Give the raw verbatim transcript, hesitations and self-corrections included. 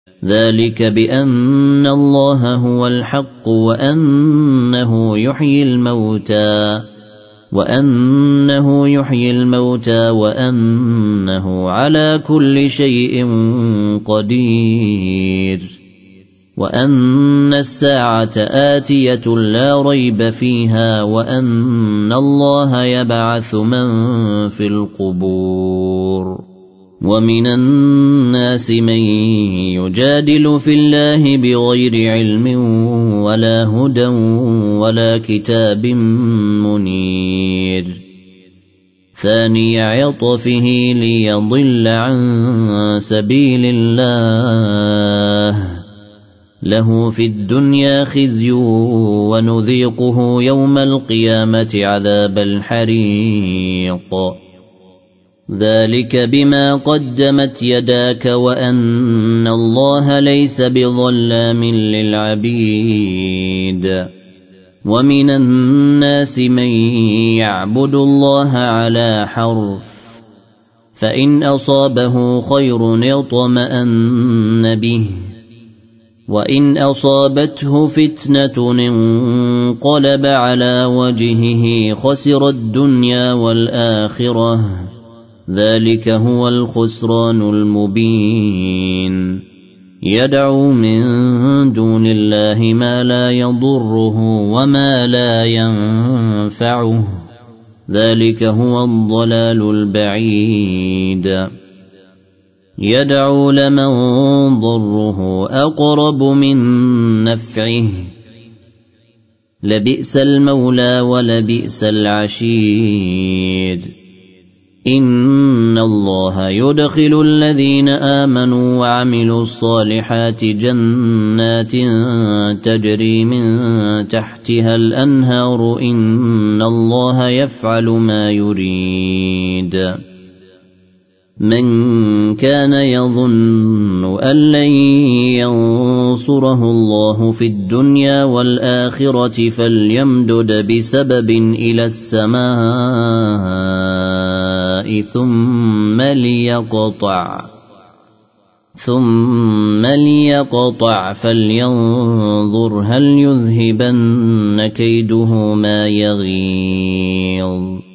ذلك بأن الله هو الحق وأنه يحيي الموتى وأنه يحيي الموتى وأنه على كل شيء قدير وأن الساعة آتية لا ريب فيها وأن الله يبعث من في القبور ومن الناس من يجادل في الله بغير علم ولا هدى ولا كتاب منير ثاني عطفه ليضل عن سبيل الله له في الدنيا خزي ونذيقه يوم القيامة عذاب الحريق ذلك بما قدمت يداك وأن الله ليس بظلام للعبيد ومن الناس من يعبد الله على حرف فإن أصابه خير اطمأن به وإن أصابته فتنة انقلب على وجهه خسر الدنيا والآخرة ذلك هو الخسران المبين يدعو من دون الله ما لا يضره وما لا ينفعه ذلك هو الضلال البعيد يدعو لمن ضره أقرب من نفعه لبئس المولى ولبئس العشير إن الله يدخل الذين آمنوا وعملوا الصالحات جنات تجري من تحتها الأنهار إن الله يفعل ما يريد من كان يظن أن لن ينصره الله في الدنيا والآخرة فليمدد بسبب إلى السماء ثم ليقطع ثم ليقطع فلينظر هل يذهبن كيده ما يغيظ